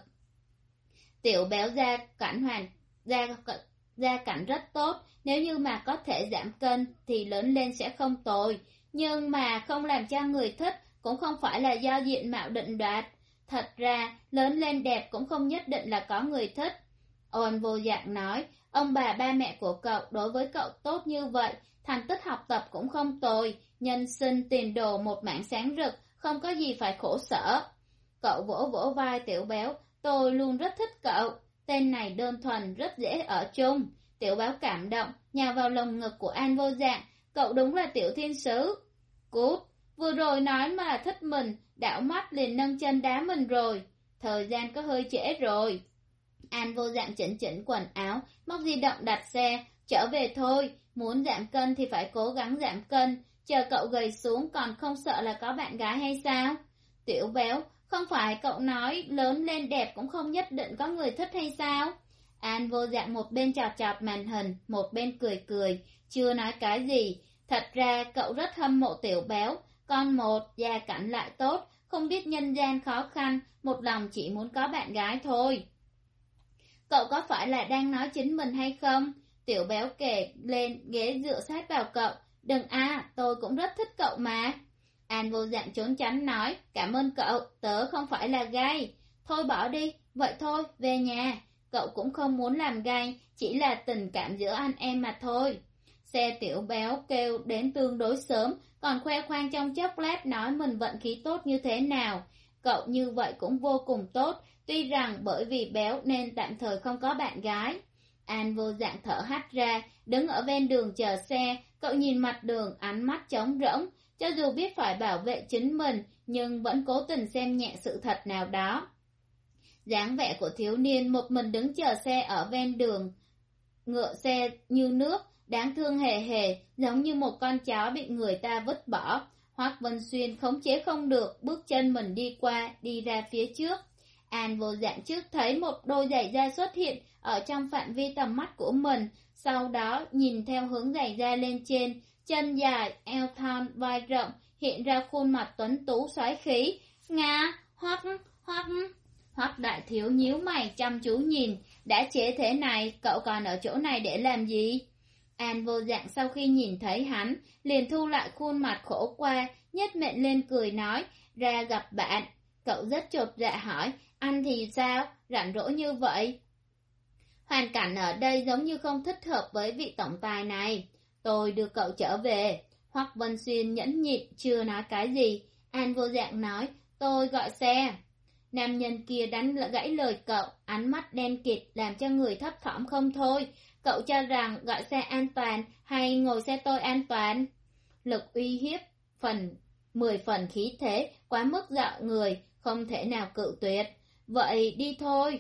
Tiểu Béo ra cảnh hoàn ra ra cảnh rất tốt, nếu như mà có thể giảm cân thì lớn lên sẽ không tồi, nhưng mà không làm cho người thích cũng không phải là do diện mạo định đoạt. Thật ra, lớn lên đẹp cũng không nhất định là có người thích. Ôn Vô Dạng nói, ông bà ba mẹ của cậu đối với cậu tốt như vậy, thành tích học tập cũng không tồi, nhân sinh tiền đồ một mảng sáng rực, không có gì phải khổ sở. Cậu vỗ vỗ vai Tiểu Béo, tôi luôn rất thích cậu, tên này đơn thuần rất dễ ở chung. Tiểu Béo cảm động, nhào vào lồng ngực của An Vô Dạng, cậu đúng là tiểu thiên sứ. Cút, vừa rồi nói mà thích mình, đảo mắt liền nâng chân đá mình rồi, thời gian có hơi trễ rồi. An Vô Dạng chỉnh chỉnh quần áo, móc di động đặt xe, trở về thôi, muốn giảm cân thì phải cố gắng giảm cân, chờ cậu gầy xuống còn không sợ là có bạn gái hay sao? Tiểu Béo, không phải cậu nói lớn lên đẹp cũng không nhất định có người thích hay sao? An Vô Dạng một bên chọt chọt màn hình, một bên cười cười, chưa nói cái gì. Thật ra cậu rất hâm mộ Tiểu Béo, con một, gia cảnh lại tốt, không biết nhân gian khó khăn, một lòng chỉ muốn có bạn gái thôi. Cậu có phải là đang nói chính mình hay không? Tiểu Béo kề lên ghế dựa sát vào cậu, đừng a, tôi cũng rất thích cậu mà. An Vô Dạng trốn tránh nói, cảm ơn cậu, tớ không phải là gay. Thôi bỏ đi, vậy thôi, về nhà. Cậu cũng không muốn làm gay, chỉ là tình cảm giữa anh em mà thôi. Xe Tiểu Béo kêu đến tương đối sớm, còn khoe khoang trong chốc lát nói mình vận khí tốt như thế nào. Cậu như vậy cũng vô cùng tốt, tuy rằng bởi vì béo nên tạm thời không có bạn gái. An Vô Dạng thở hắt ra, đứng ở ven đường chờ xe, cậu nhìn mặt đường ánh mắt trống rỗng, cho dù biết phải bảo vệ chính mình, nhưng vẫn cố tình xem nhẹ sự thật nào đó. Dáng vẻ của thiếu niên một mình đứng chờ xe ở ven đường, ngựa xe như nước, đáng thương hề hề, giống như một con chó bị người ta vứt bỏ. Hoắc Vân Xuyên khống chế không được, bước chân mình đi qua, đi ra phía trước. An Vô Dạng trước thấy một đôi giày da xuất hiện ở trong phạm vi tầm mắt của mình, sau đó nhìn theo hướng giày da lên trên, chân dài, eo thon, vai rộng, hiện ra khuôn mặt tuấn tú xoáy khí. Nga, Hoắc, Hoắc... Hoắc đại thiếu nhíu mày chăm chú nhìn, đã trễ thế này, cậu còn ở chỗ này để làm gì? An Vô Dạng sau khi nhìn thấy hắn, liền thu lại khuôn mặt khổ qua, nhếch miệng lên cười nói, ra gặp bạn. Cậu rất chột dạ hỏi, anh thì sao, rảnh rỗi như vậy? Hoàn cảnh ở đây giống như không thích hợp với vị tổng tài này. Tôi đưa cậu trở về. Hoắc Vân Xuyên nhẫn nhịn chưa nói cái gì. An Vô Dạng nói, tôi gọi xe. Nam nhân kia đánh gãy lời cậu, ánh mắt đen kịt làm cho người thấp thỏm không thôi. Cậu cho rằng gọi xe an toàn hay ngồi xe tôi an toàn? Lực uy hiếp phần mười phần khí thế, quá mức dọa người, không thể nào cự tuyệt. Vậy đi thôi.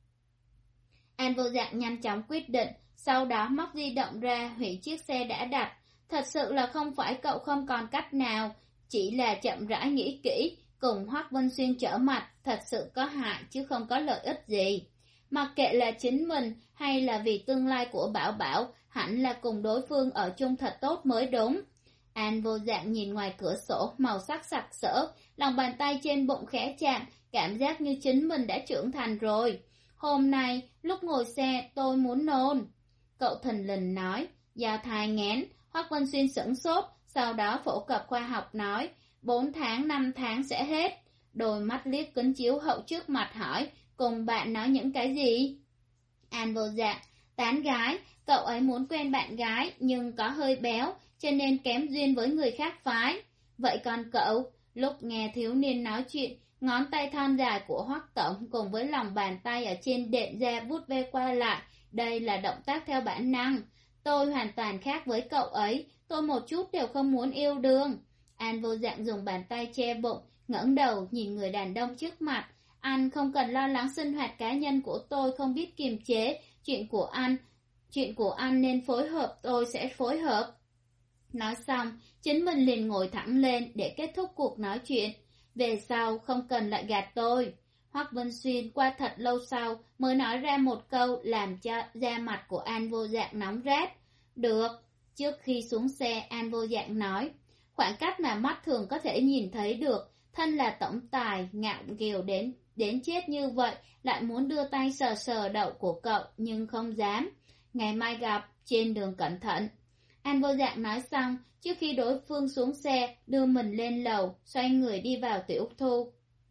An Vô Dạng nhanh chóng quyết định, sau đó móc di động ra hủy chiếc xe đã đặt. Thật sự là không phải cậu không còn cách nào, chỉ là chậm rãi nghĩ kỹ, cùng Hoắc Vân Xuyên trở mặt thật sự có hại chứ không có lợi ích gì. Mặc kệ là chính mình hay là vì tương lai của Bảo Bảo, hẳn là cùng đối phương ở chung thật tốt mới đúng. An Vô Dạng nhìn ngoài cửa sổ màu sắc sặc sỡ, lòng bàn tay trên bụng khẽ chạm, cảm giác như chính mình đã trưởng thành rồi. Hôm nay, lúc ngồi xe tôi muốn nôn. Cậu thình lình nói, giao thai nghén. Hoắc Vân Xuyên sửng sốt, sau đó phổ cập khoa học nói, bốn tháng năm tháng sẽ hết. Đôi mắt liếc kính chiếu hậu trước mặt hỏi, cùng bạn nói những cái gì? An Vô Dạng, tán gái, cậu ấy muốn quen bạn gái nhưng có hơi béo, cho nên kém duyên với người khác phái. Vậy còn cậu? Lúc nghe thiếu niên nói chuyện, ngón tay thon dài của Hoắc Tổng cùng với lòng bàn tay ở trên đệm da vuốt ve qua lại, đây là động tác theo bản năng. Tôi hoàn toàn khác với cậu ấy, tôi một chút đều không muốn yêu đương. An Vô Dạng dùng bàn tay che bụng, ngẩng đầu nhìn người đàn ông trước mặt. Anh không cần lo lắng sinh hoạt cá nhân của tôi không biết kiềm chế, chuyện của anh, chuyện của anh nên phối hợp tôi sẽ phối hợp. Nói xong, chính mình liền ngồi thẳng lên để kết thúc cuộc nói chuyện. Về sau không cần lại gạt tôi. Hoắc Vân Xuyên qua thật lâu sau mới nói ra một câu làm cho da mặt của An Vô Dạng nóng rát. Được. Trước khi xuống xe, An Vô Dạng nói, khoảng cách mà mắt thường có thể nhìn thấy được, thân là tổng tài, ngạo kiều đến đến chết như vậy, lại muốn đưa tay sờ sờ đậu của cậu nhưng không dám. Ngày mai gặp, trên đường cẩn thận. An Vô Dạng nói xong, trước khi đối phương xuống xe, đưa mình lên lầu, xoay người đi vào tiểu thu.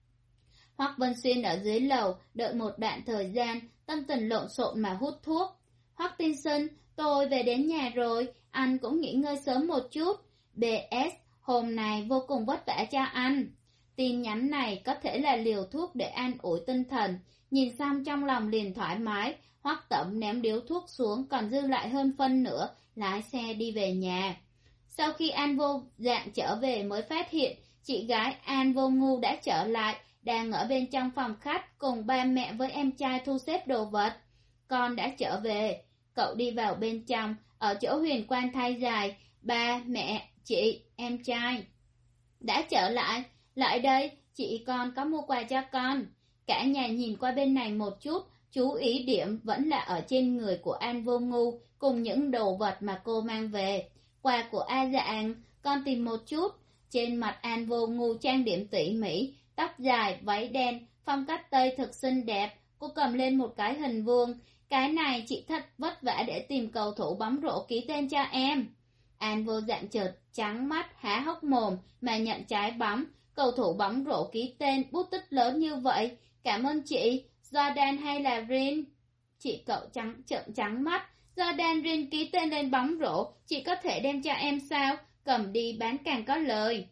Hoắc Vân Xuyên ở dưới lầu, đợi một đoạn thời gian, tâm tình lộn xộn mà hút thuốc. Hoắc tiên sinh, tôi về đến nhà rồi, anh cũng nghỉ ngơi sớm một chút. bê ét, hôm nay vô cùng vất vả cho anh. Tin nhắn này có thể là liều thuốc để an ủi tinh thần, nhìn xong trong lòng liền thoải mái. Hoắc Tổng ném điếu thuốc xuống còn dư lại hơn phân nữa, lái xe đi về nhà. Sau khi An Vô Dạng trở về mới phát hiện, chị gái An Vô Ngu đã trở lại, đang ở bên trong phòng khách cùng ba mẹ với em trai thu xếp đồ vật. Con đã trở về, cậu đi vào bên trong, ở chỗ huyền quan thay dài, ba, mẹ, chị, em trai. Đã trở lại, lại đây, chị con có mua quà cho con. Cả nhà nhìn qua bên này một chút, chú ý điểm vẫn là ở trên người của An Vô Ngu cùng những đồ vật mà cô mang về. Quà của A Dạng, con tìm một chút. Trên mặt An Vô Ngu trang điểm tỉ mỉ, tóc dài, váy đen, phong cách Tây thực xinh đẹp. Cô cầm lên một cái hình vuông. Cái này chị thật vất vả để tìm cầu thủ bóng rổ ký tên cho em. An Vô Dạng chợt trắng mắt, há hốc mồm mà nhận trái bóng. Cầu thủ bóng rổ ký tên bút tích lớn như vậy. Cảm ơn chị. Jordan hay là Rin? Chị cậu trắng trợn trắng mắt. Jordan Rin ký tên lên bóng rổ, chị có thể đem cho em sao? Cầm đi bán càng có lời.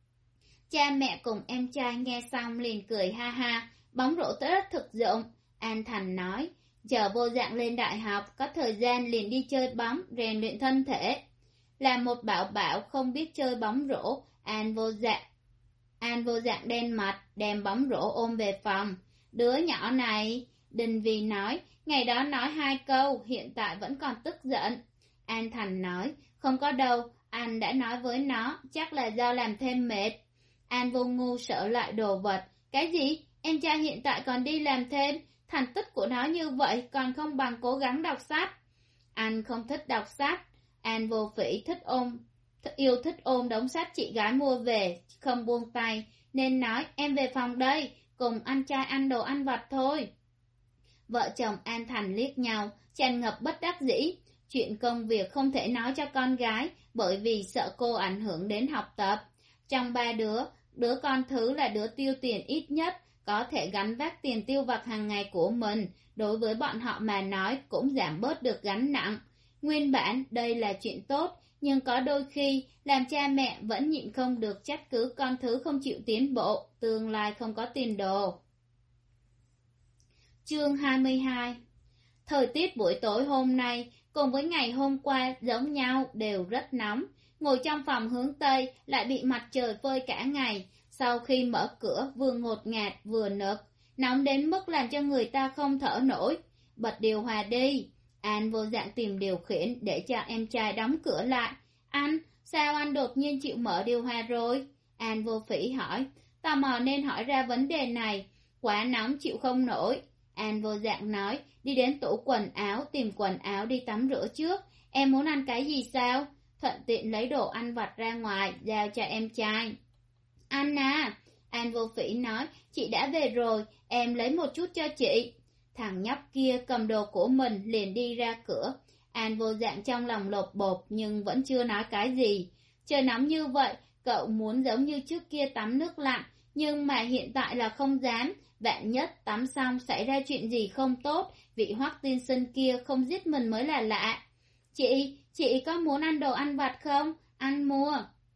Cha mẹ cùng em trai nghe xong liền cười ha ha. Bóng rổ rất thực dụng. An Thành nói, chờ Vô Dạng lên đại học, có thời gian liền đi chơi bóng, rèn luyện thân thể. Là một bảo bảo không biết chơi bóng rổ, An Vô Dạng. An Vô Dạng đen mặt, đem bóng rổ ôm về phòng. Đứa nhỏ này, Đình Vì nói, ngày đó nói hai câu, hiện tại vẫn còn tức giận. An Thành nói, không có đâu, anh đã nói với nó, chắc là do làm thêm mệt. An Vô Ngu sợ lại đồ vật. Cái gì? Em trai hiện tại còn đi làm thêm? Thành tích của nó như vậy còn không bằng cố gắng đọc sách. Anh không thích đọc sách. An Vô Phỉ thích ôm, thích yêu thích ôm đống sách chị gái mua về, không buông tay, nên nói em về phòng đây, cùng anh trai ăn đồ ăn vặt thôi. Vợ chồng An Thành liếc nhau, tràn ngập bất đắc dĩ. Chuyện công việc không thể nói cho con gái, bởi vì sợ cô ảnh hưởng đến học tập. Trong ba đứa, đứa con thứ là đứa tiêu tiền ít nhất, có thể gánh vác tiền tiêu vặt hàng ngày của mình. đối với bọn họ mà nói cũng giảm bớt được gánh nặng. Nguyên bản đây là chuyện tốt, nhưng có đôi khi làm cha mẹ vẫn nhịn không được trách cứ con thứ không chịu tiến bộ, tương lai không có tiền đồ. Chương hai mươi hai. Thời tiết buổi tối hôm nay cùng với ngày hôm qua giống nhau, đều rất nóng. Ngồi trong phòng hướng Tây lại bị mặt trời phơi cả ngày, sau khi mở cửa vừa ngột ngạt vừa nực, nóng đến mức làm cho người ta không thở nổi. Bật điều hòa đi. An vô dạng tìm điều khiển để cho em trai đóng cửa lại. Anh, sao anh đột nhiên chịu mở điều hòa rồi? An vô phỉ hỏi. Tò mò nên hỏi ra vấn đề này. Quá nóng chịu không nổi. An vô dạng nói, đi đến tủ quần áo tìm quần áo đi tắm rửa trước. Em muốn ăn cái gì sao? Thuận tiện lấy đồ ăn vặt ra ngoài, giao cho em trai. Anh à, An vô phỉ nói, chị đã về rồi, em lấy một chút cho chị. Thằng nhóc kia cầm đồ của mình liền đi ra cửa. An vô dạng trong lòng lột bột nhưng vẫn chưa nói cái gì. Trời nóng như vậy, cậu muốn giống như trước kia tắm nước lạnh, nhưng mà hiện tại là không dám. Vạn nhất tắm xong xảy ra chuyện gì không tốt, vị Hoắc tiên sinh kia không giết mình mới là lạ. Chị, chị có muốn ăn đồ ăn vặt không? Anh mua.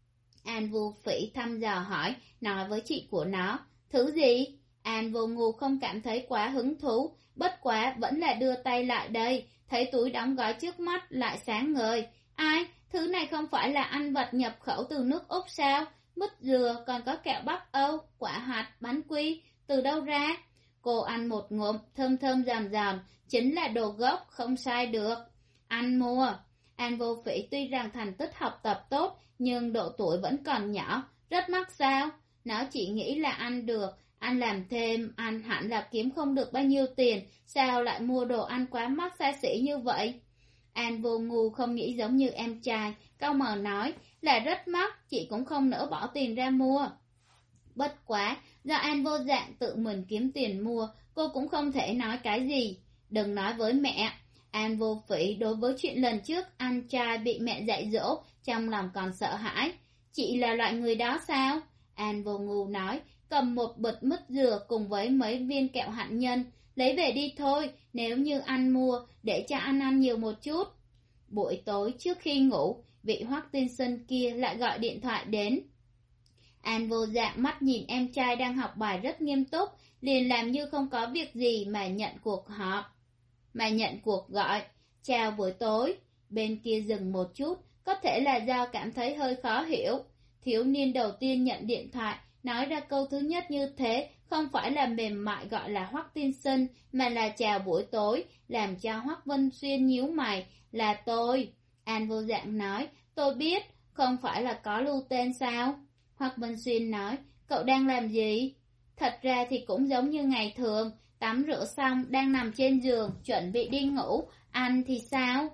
An vô phỉ thăm dò hỏi, nói với chị của nó. Thứ gì? An vô ngu không cảm thấy quá hứng thú, bất quá vẫn là đưa tay lại đây, thấy túi đóng gói trước mắt lại sáng ngời. Ai, thứ này không phải là ăn vật nhập khẩu từ nước Úc sao? Mứt dừa, còn có kẹo Bắc Âu, quả hạch, bánh quy, từ đâu ra? Cô ăn một ngụm, thơm thơm giòn giòn, chính là đồ gốc, không sai được. Anh mua. An vô phỉ tuy rằng thành tích học tập tốt, nhưng độ tuổi vẫn còn nhỏ, rất mắc sao? Nó chỉ nghĩ là ăn được, anh làm thêm, anh hẳn là kiếm không được bao nhiêu tiền, sao lại mua đồ ăn quá mắc xa xỉ như vậy? An vô ngu không nghĩ giống như em trai, câu mờ nói là rất mắc, chị cũng không nỡ bỏ tiền ra mua. Bất quá, do An vô dạng tự mình kiếm tiền mua, cô cũng không thể nói cái gì. Đừng nói với mẹ. An vô phỉ đối với chuyện lần trước anh trai bị mẹ dạy dỗ, trong lòng còn sợ hãi. Chị là loại người đó sao? An vô ngu nói, cầm một bịch mứt dừa cùng với mấy viên kẹo hạnh nhân. Lấy về đi thôi, nếu như anh mua, để cho anh ăn nhiều một chút. Buổi tối trước khi ngủ, vị Hoắc tiên sinh kia lại gọi điện thoại đến. An vô dạng mắt nhìn em trai đang học bài rất nghiêm túc, liền làm như không có việc gì mà nhận cuộc họp. Mà nhận cuộc gọi. Chào buổi tối. Bên kia dừng một chút, có thể là do cảm thấy hơi khó hiểu. Thiếu niên đầu tiên nhận điện thoại, nói ra câu thứ nhất như thế, không phải là mềm mại gọi là Hoắc tiên sinh, mà là chào buổi tối, làm cho Hoắc Vân Xuyên nhíu mày, là tôi. An vô dạng nói, tôi biết, không phải là có lưu tên sao? Hoắc Vân Xuyên nói, cậu đang làm gì? Thật ra thì cũng giống như ngày thường, tắm rửa xong đang nằm trên giường, chuẩn bị đi ngủ, anh thì sao?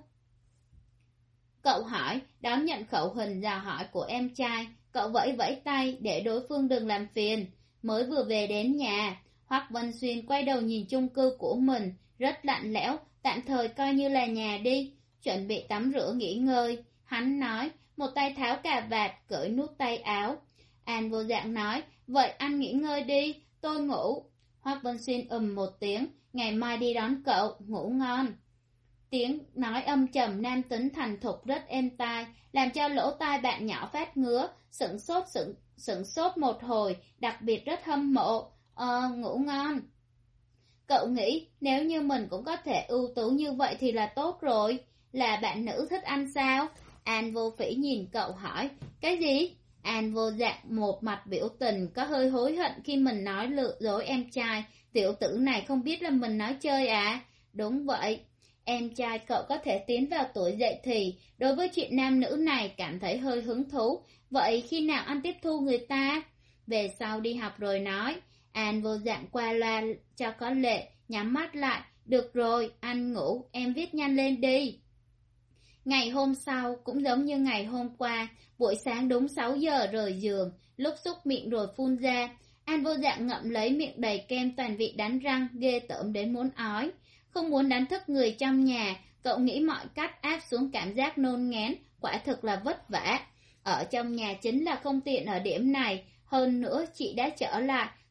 Cậu hỏi, đón nhận khẩu hình dò hỏi của em trai, cậu vẫy vẫy tay để đối phương đừng làm phiền. Mới vừa về đến nhà, Hoắc Vân Xuyên quay đầu nhìn chung cư của mình, rất lạnh lẽo, tạm thời coi như là nhà đi, chuẩn bị tắm rửa nghỉ ngơi. Hắn nói, một tay tháo cà vạt, cởi nút tay áo. An vô dạng nói, vậy anh nghỉ ngơi đi, tôi ngủ. Hoắc Vân Xuyên ừm một tiếng, ngày mai đi đón cậu, ngủ ngon. Tiếng nói âm trầm nam tính thành thục rất êm tai, làm cho lỗ tai bạn nhỏ phát ngứa, sững sốt sững, sững sốt một hồi, đặc biệt rất hâm mộ. Ờ, ngủ ngon. Cậu nghĩ nếu như mình cũng có thể ưu tú như vậy thì là tốt rồi. Là bạn nữ thích anh sao? An vô phỉ nhìn cậu hỏi. Cái gì? An vô dạng một mặt biểu tình có hơi hối hận khi mình nói lừa dối em trai. Tiểu tử này không biết là mình nói chơi à? Đúng vậy. Em trai cậu có thể tiến vào tuổi dậy thì, đối với chuyện nam nữ này cảm thấy hơi hứng thú. Vậy khi nào anh tiếp thu người ta? Về sau đi học rồi nói. An vô dạng qua loa cho có lệ, nhắm mắt lại. Được rồi, anh ngủ, em viết nhanh lên đi. Ngày hôm sau cũng giống như ngày hôm qua, buổi sáng đúng sáu giờ rời giường, lúc xúc miệng rồi phun ra. An vô dạng ngậm lấy miệng đầy kem toàn vị đánh răng, ghê tởm đến muốn ói. Không muốn đánh thức người trong nhà, cậu nghĩ mọi cách áp xuống cảm giác nôn ngén, quả thực là vất vả. Ở trong nhà chính là không tiện ở điểm này, hơn nữa chị đã trở lại,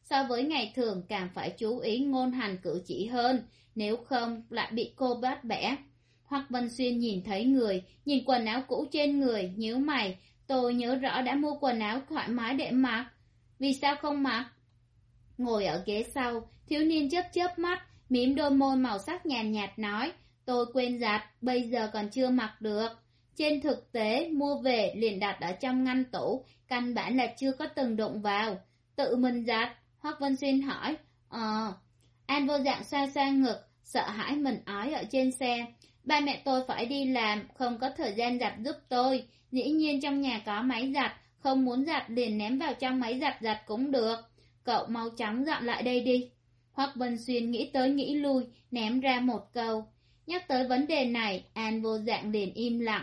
so với ngày thường càng phải chú ý ngôn hành cử chỉ hơn, nếu không lại bị cô bắt bẻ. Hoắc Vân Xuyên nhìn thấy người, nhìn quần áo cũ trên người, nhíu mày. Tôi nhớ rõ đã mua quần áo thoải mái để mặc. Vì sao không mặc? Ngồi ở ghế sau, thiếu niên chớp chớp mắt, mím đôi môi màu sắc nhàn nhạt, nhạt nói, tôi quên giặt, bây giờ còn chưa mặc được. Trên thực tế, mua về liền đặt ở trong ngăn tủ, căn bản là chưa có từng đụng vào. Tự mình giặt, Hoắc Vân Xuyên hỏi. Ờ, An Vô Dạng xoa xoa ngực, sợ hãi mình ói ở trên xe. Ba mẹ tôi phải đi làm, không có thời gian giặt giúp tôi. Dĩ nhiên trong nhà có máy giặt, không muốn giặt liền ném vào trong máy giặt giặt cũng được. Cậu mau chóng dọn lại đây đi. Hoắc Vân Xuyên nghĩ tới nghĩ lui, ném ra một câu. Nhắc tới vấn đề này, An Vô Dạng liền im lặng.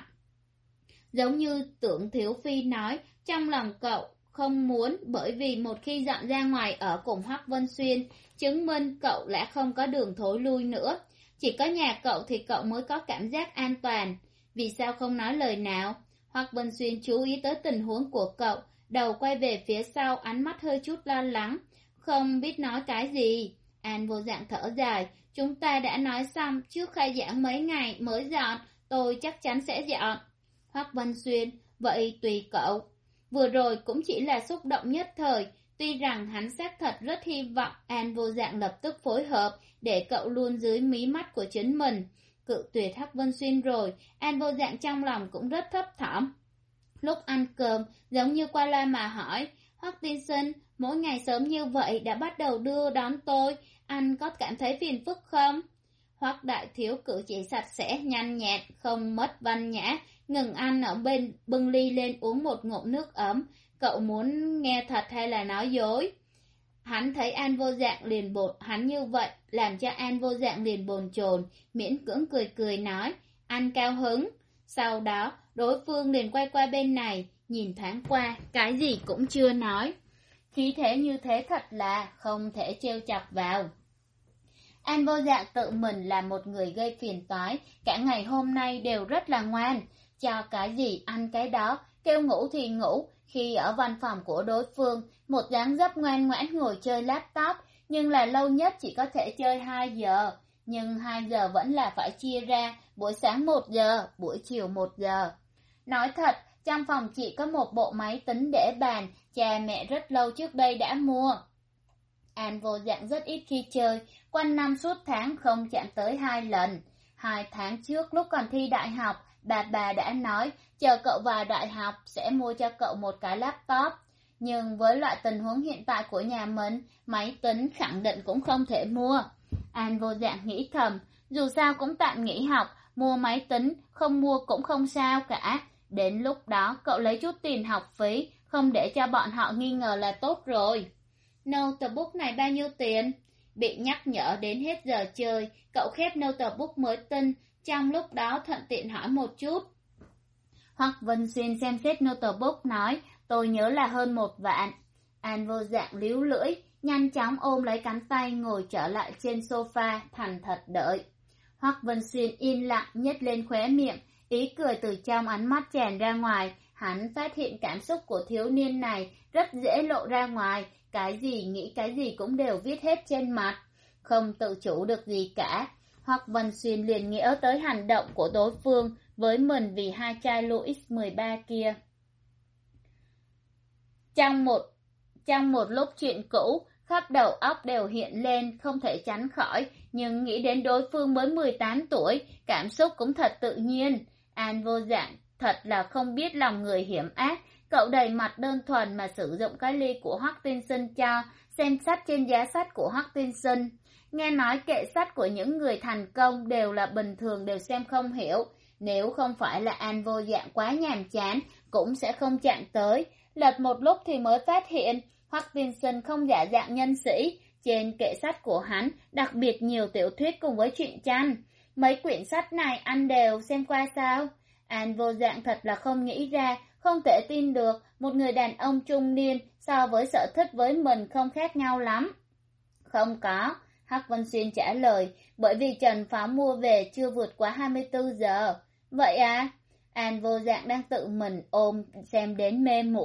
Giống như Tưởng Thiếu Phi nói, trong lòng cậu không muốn, bởi vì một khi dọn ra ngoài ở cùng Hoắc Vân Xuyên, chứng minh cậu đã không có đường thối lui nữa. Chỉ có nhà cậu thì cậu mới có cảm giác an toàn. Vì sao không nói lời nào? Hoắc Vân Xuyên chú ý tới tình huống của cậu, đầu quay về phía sau, ánh mắt hơi chút lo lắng. Không biết nói cái gì. An Vô Dạng thở dài. Chúng ta đã nói xong, trước khai giảng mấy ngày mới dọn, tôi chắc chắn sẽ dọn. Hoắc Vân Xuyên, vậy tùy cậu. Vừa rồi cũng chỉ là xúc động nhất thời, tuy rằng hắn xác thật rất hy vọng An Vô Dạng lập tức phối hợp để cậu luôn dưới mí mắt của chính mình. Cự tuyệt Hoắc Vân Xuyên rồi, An Vô Dạng trong lòng cũng rất thấp thỏm. Lúc ăn cơm, giống như qua loa mà hỏi, Hoắc tiên sinh, mỗi ngày sớm như vậy đã bắt đầu đưa đón tôi, anh có cảm thấy phiền phức không? Hoắc đại thiếu cử chỉ sạch sẽ, nhanh nhẹn, không mất văn nhã, ngừng ăn ở bên bưng ly lên uống một ngụm nước ấm. Cậu muốn nghe thật hay là nói dối? Hắn thấy An Vô Dạng liền bột, hắn như vậy, làm cho An Vô Dạng liền bồn chồn, miễn cưỡng cười cười nói, anh cao hứng. Sau đó, đối phương liền quay qua bên này, nhìn thoáng qua, cái gì cũng chưa nói. Khí thế như thế thật là không thể trêu chọc vào. An Vô Dạng tự mình là một người gây phiền toái, cả ngày hôm nay đều rất là ngoan, cho cái gì ăn cái đó, kêu ngủ thì ngủ. Khi ở văn phòng của đối phương, một dáng dấp ngoan ngoãn ngồi chơi laptop, nhưng là lâu nhất chỉ có thể chơi hai giờ, nhưng hai giờ vẫn là phải chia ra, buổi sáng một giờ, buổi chiều một giờ. Nói thật, trong phòng chỉ có một bộ máy tính để bàn, cha mẹ rất lâu trước đây đã mua. An Vô Dạng rất ít khi chơi, quanh năm suốt tháng không chạm tới hai lần. Hai tháng trước lúc còn thi đại học, bà bà đã nói chờ cậu vào đại học sẽ mua cho cậu một cái laptop. Nhưng với loại tình huống hiện tại của nhà mình, máy tính khẳng định cũng không thể mua. An Vô Dạng nghĩ thầm, dù sao cũng tạm nghỉ học, mua máy tính, không mua cũng không sao cả. Đến lúc đó cậu lấy chút tiền học phí, không để cho bọn họ nghi ngờ là tốt rồi. Notebook này bao nhiêu tiền? Bị nhắc nhở đến hết giờ chơi, cậu khép notebook mới tinh, trong lúc đó thuận tiện hỏi một chút. Hoắc Vân Xuyên xem xét notebook nói, tôi nhớ là hơn một vạn. An Vô Dạng líu lưỡi, nhanh chóng ôm lấy cánh tay ngồi trở lại trên sofa, thành thật đợi. Hoắc Vân Xuyên yên lặng nhếch lên khóe miệng, ý cười từ trong ánh mắt tràn ra ngoài. Hắn phát hiện cảm xúc của thiếu niên này rất dễ lộ ra ngoài, cái gì nghĩ cái gì cũng đều viết hết trên mặt, không tự chủ được gì cả. Hoắc Vân Xuyên liền nghĩ tới hành động của đối phương với mình vì hai chai Louis mười ba kia. Trong một, trong một lúc chuyện cũ, khắp đầu óc đều hiện lên, không thể tránh khỏi, nhưng nghĩ đến đối phương mới mười tám tuổi, cảm xúc cũng thật tự nhiên. An Vô Dạng thật là không biết lòng người hiểm ác, cậu đầy mặt đơn thuần mà sử dụng cái ly của Hoắc tiên sinh cho, xem sách trên giá sách của Hoắc tiên sinh. Nghe nói kệ sách của những người thành công đều là bình thường đều xem không hiểu, nếu không phải là An Vô Dạng quá nhàm chán, cũng sẽ không chạm tới. Lật một lúc thì mới phát hiện, Hoắc tiên sinh không giả dạng nhân sĩ, trên kệ sách của hắn đặc biệt nhiều tiểu thuyết cùng với truyện tranh. Mấy quyển sách này anh đều xem qua sao? An Vô Dạng thật là không nghĩ ra, không thể tin được, một người đàn ông trung niên so với sở thích với mình không khác nhau lắm. Không có, Hắc Vân Xuyên trả lời, bởi vì Trần Pháo mua về chưa vượt quá hai mươi tư giờ. Vậy à? An Vô Dạng đang tự mình ôm xem đến mê muội.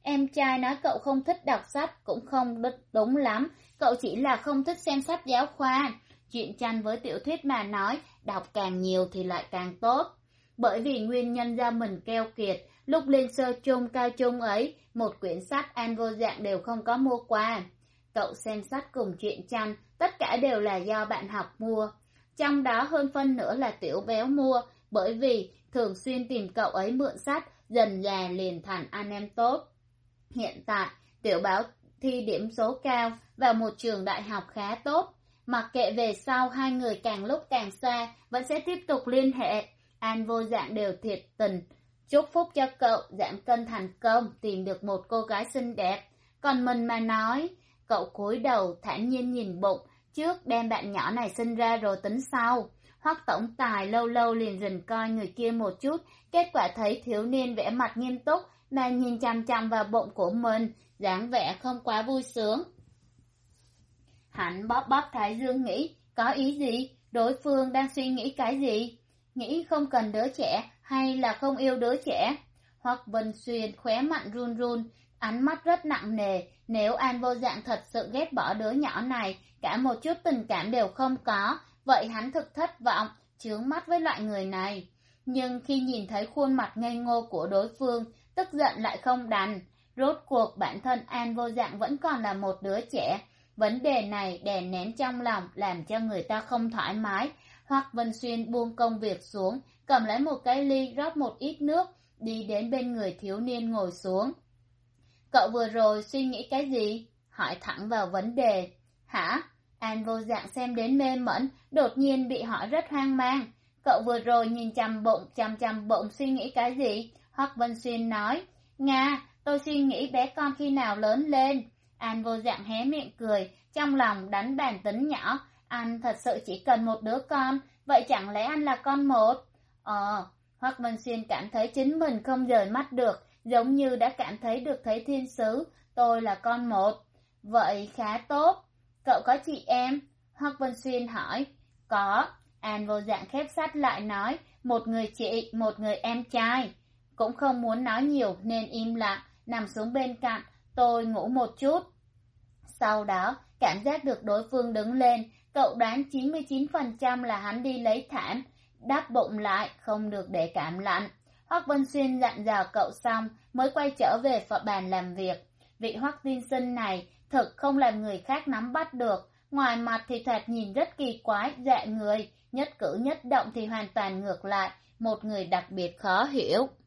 Em trai nói cậu không thích đọc sách cũng không đúng lắm, cậu chỉ là không thích xem sách giáo khoa. Truyện tranh với tiểu thuyết mà nói, đọc càng nhiều thì lại càng tốt. Bởi vì nguyên nhân do mình keo kiệt, lúc lên sơ trung cao trung ấy, một quyển sách An vô dạng đều không có mua qua. Cậu xem sách cùng truyện tranh, tất cả đều là do bạn học mua. Trong đó hơn phân nửa là tiểu béo mua, bởi vì thường xuyên tìm cậu ấy mượn sách, dần dà liền thành anh em tốt. Hiện tại, tiểu báo thi điểm số cao vào một trường đại học khá tốt. Mặc kệ về sau hai người càng lúc càng xa, vẫn sẽ tiếp tục liên hệ. An vô dạng đều thiệt tình chúc phúc cho cậu giảm cân thành công, tìm được một cô gái xinh đẹp. Còn mình mà nói, cậu cúi đầu thản nhiên nhìn bụng, trước đem bạn nhỏ này sinh ra rồi tính sau. Hoắc tổng tài lâu lâu liền dình coi người kia một chút, kết quả thấy thiếu niên vẻ mặt nghiêm túc mà nhìn chằm chằm vào bụng của mình, dáng vẻ không quá vui sướng. Hắn bóp bóp thái dương nghĩ, có ý gì? Đối phương đang suy nghĩ cái gì? Nghĩ không cần đứa trẻ hay là không yêu đứa trẻ? Hoắc Vân Xuyên khóe mạnh run run, ánh mắt rất nặng nề. Nếu An vô dạng thật sự ghét bỏ đứa nhỏ này, cả một chút tình cảm đều không có, vậy hắn thực thất vọng, chướng mắt với loại người này. Nhưng khi nhìn thấy khuôn mặt ngây ngô của đối phương, tức giận lại không đành. Rốt cuộc bản thân An vô dạng vẫn còn là một đứa trẻ. Vấn đề này đè nén trong lòng làm cho người ta không thoải mái. Hoắc Vân Xuyên buông công việc xuống, cầm lấy một cái ly rót một ít nước, đi đến bên người thiếu niên ngồi xuống. Cậu vừa rồi suy nghĩ cái gì? Hỏi thẳng vào vấn đề. Hả? An vô dạng xem đến mê mẩn, đột nhiên bị hỏi rất hoang mang. Cậu vừa rồi nhìn chằm bụng, chằm chằm bụng suy nghĩ cái gì? Hoắc Vân Xuyên nói. Nga, tôi suy nghĩ bé con khi nào lớn lên. An vô dạng hé miệng cười, trong lòng đánh bàn tính nhỏ. Anh thật sự chỉ cần một đứa con, vậy chẳng lẽ anh là con một? Ờ, Hoắc Vân Xuyên cảm thấy chính mình không rời mắt được, giống như đã cảm thấy được thấy thiên sứ. Tôi là con một. Vậy khá tốt. Cậu có chị em? Hoắc Vân Xuyên hỏi. Có. An vô dạng khép sách lại nói, một người chị, một người em trai. Cũng không muốn nói nhiều nên im lặng, nằm xuống bên cạnh, tôi ngủ một chút. Sau đó, cảm giác được đối phương đứng lên, cậu đoán chín mươi chín phần trăm là hắn đi lấy thảm, đắp bụng lại, không được để cảm lạnh. Hoắc Vân Xuyên dặn dò cậu xong, mới quay trở về bàn làm việc. Vị Hoắc tiên sinh này thực không làm người khác nắm bắt được, ngoài mặt thì thoạt nhìn rất kỳ quái, dạ người, nhất cử nhất động thì hoàn toàn ngược lại, một người đặc biệt khó hiểu.